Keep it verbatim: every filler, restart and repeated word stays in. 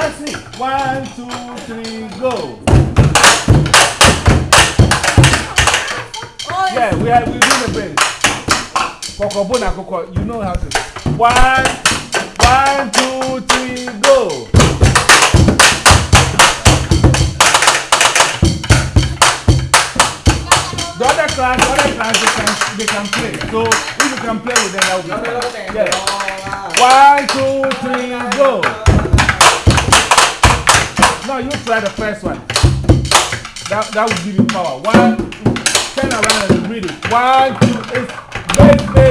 That's it. One, two, three, go. Yeah, we are we do the bass. Koko bona koko, you know how to. One, one, two, three, go. The other class, the other class, they can they can play. So if you can play with them, that will be fun. Yeah. One, two, three, go. No, you try the first one. That that will give you power. One, turn around and read it. One, two, it's bass, bass.